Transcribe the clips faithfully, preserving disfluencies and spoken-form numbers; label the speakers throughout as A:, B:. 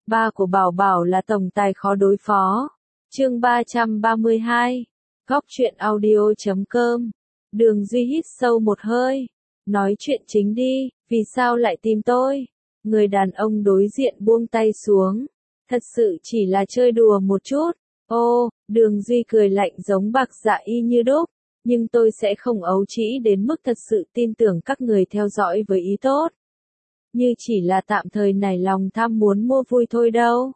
A: Ba của Bảo Bảo là tổng tài khó đối phó. Chương ba trăm ba mươi hai. Góc truyện audio chấm com. Đường Duy hít sâu một hơi. Nói chuyện chính đi, vì sao lại tìm tôi? Người đàn ông đối diện buông tay xuống. Thật sự chỉ là chơi đùa một chút. Ô, Đường Duy cười lạnh giống Bạc Dạ y như đúc. Nhưng tôi sẽ không ấu trĩ đến mức thật sự tin tưởng các người theo dõi với ý tốt. Như chỉ là tạm thời nảy lòng tham muốn mua vui thôi đâu.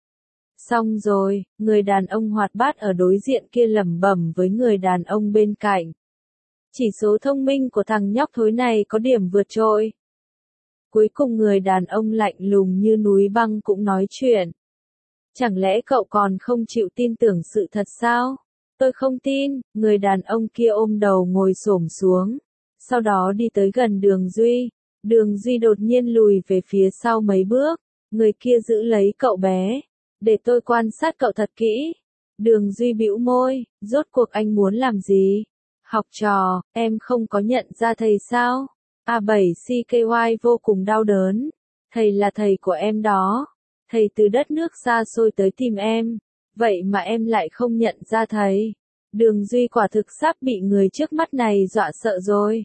A: Xong rồi, người đàn ông hoạt bát ở đối diện kia lẩm bẩm với người đàn ông bên cạnh. Chỉ số thông minh của thằng nhóc thối này có điểm vượt trội. Cuối cùng người đàn ông lạnh lùng như núi băng cũng nói chuyện. Chẳng lẽ cậu còn không chịu tin tưởng sự thật sao? Tôi không tin, người đàn ông kia ôm đầu ngồi xổm xuống. Sau đó đi tới gần Đường Duy. Đường Duy đột nhiên lùi về phía sau mấy bước. Người kia giữ lấy cậu bé. Để tôi quan sát cậu thật kỹ. Đường Duy bĩu môi, rốt cuộc anh muốn làm gì? Học trò, em không có nhận ra thầy sao? a bảy C K Y vô cùng đau đớn. Thầy là thầy của em đó. Thầy từ đất nước xa xôi tới tìm em. Vậy mà em lại không nhận ra thầy. Đường Duy quả thực sắp bị người trước mắt này dọa sợ rồi.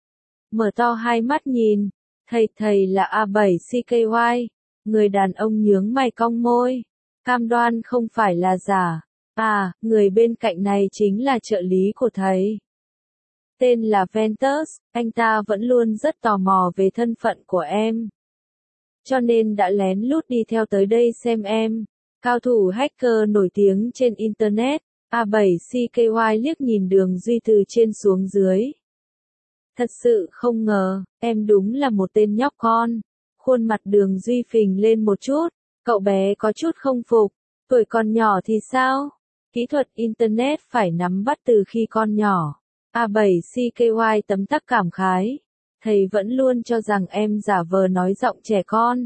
A: Mở to hai mắt nhìn. Thầy thầy là a bảy C K Y. Người đàn ông nhướng mày cong môi. Cam đoan không phải là giả. À, người bên cạnh này chính là trợ lý của thầy. Tên là Ventus, anh ta vẫn luôn rất tò mò về thân phận của em. Cho nên đã lén lút đi theo tới đây xem em. Cao thủ hacker nổi tiếng trên Internet, a bảy C K Y liếc nhìn Đường Duy từ trên xuống dưới. Thật sự không ngờ, em đúng là một tên nhóc con. Khuôn mặt Đường Duy phình lên một chút, cậu bé có chút không phục. Tuổi còn nhỏ thì sao? Kỹ thuật Internet phải nắm bắt từ khi con nhỏ. a bảy C K Y tấm tắc cảm khái. Thầy vẫn luôn cho rằng em giả vờ nói giọng trẻ con.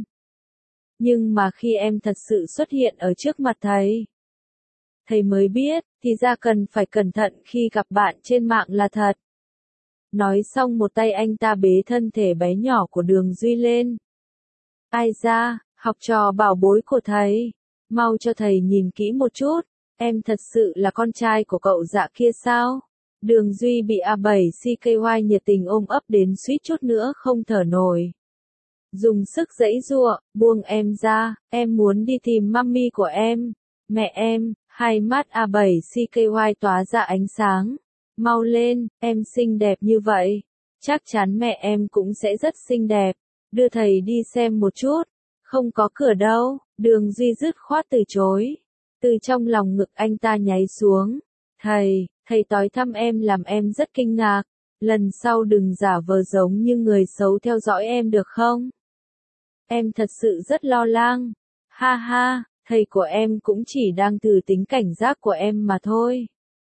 A: Nhưng mà khi em thật sự xuất hiện ở trước mặt thầy, thầy mới biết, thì ra cần phải cẩn thận khi gặp bạn trên mạng là thật. Nói xong một tay anh ta bế thân thể bé nhỏ của Đường Duy lên. Ai ra, học trò bảo bối của thầy, mau cho thầy nhìn kỹ một chút, em thật sự là con trai của cậu Dạ kia sao? Đường Duy bị a bảy C K Y nhiệt tình ôm ấp đến suýt chút nữa không thở nổi. Dùng sức giãy giụa, buông em ra, em muốn đi tìm mummy của em. Mẹ em, hai mắt a bảy C K Y tỏa ra ánh sáng. Mau lên, em xinh đẹp như vậy. Chắc chắn mẹ em cũng sẽ rất xinh đẹp. Đưa thầy đi xem một chút. Không có cửa đâu, Đường Duy dứt khoát từ chối. Từ trong lòng ngực anh ta nháy xuống. Thầy, thầy tối thăm em làm em rất kinh ngạc. Lần sau đừng giả vờ giống như người xấu theo dõi em được không? Em thật sự rất lo lắng. Ha ha, thầy của em cũng chỉ đang thử tính cảnh giác của em mà thôi.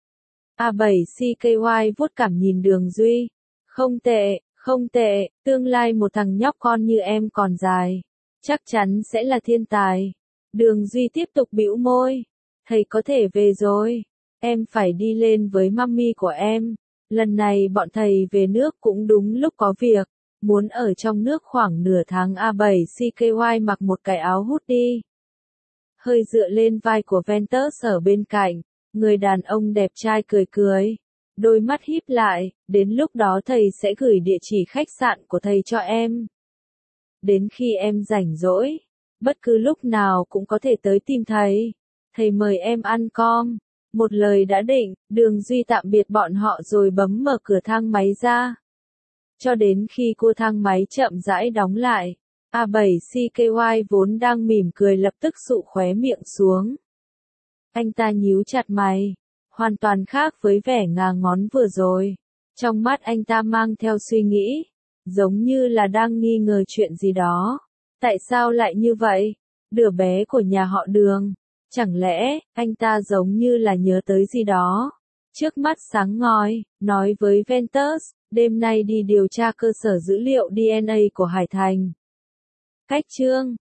A: a bảy C K Y vuốt cảm nhìn Đường Duy. Không tệ, không tệ, tương lai một thằng nhóc con như em còn dài. Chắc chắn sẽ là thiên tài. Đường Duy tiếp tục bĩu môi. Thầy có thể về rồi. Em phải đi lên với mummy của em. Lần này bọn thầy về nước cũng đúng lúc có việc. Muốn ở trong nước khoảng nửa tháng a bảy C K Y mặc một cái áo hoodie. Hơi dựa lên vai của Ventus ở bên cạnh. Người đàn ông đẹp trai cười cười. Đôi mắt híp lại, đến lúc đó thầy sẽ gửi địa chỉ khách sạn của thầy cho em. Đến khi em rảnh rỗi, bất cứ lúc nào cũng có thể tới tìm thầy. Thầy mời em ăn com. Một lời đã định, Đường Duy tạm biệt bọn họ rồi bấm mở cửa thang máy ra. Cho đến khi cô thang máy chậm rãi đóng lại, a bảy C K Y vốn đang mỉm cười lập tức sụ khóe miệng xuống. Anh ta nhíu chặt mày, hoàn toàn khác với vẻ ngà ngón vừa rồi. Trong mắt anh ta mang theo suy nghĩ, giống như là đang nghi ngờ chuyện gì đó. Tại sao lại như vậy? Đứa bé của nhà họ Đường. Chẳng lẽ, anh ta giống như là nhớ tới gì đó. Trước mắt sáng ngời, nói với Ventus, đêm nay đi điều tra cơ sở dữ liệu D N A của Hải Thành. Cách chương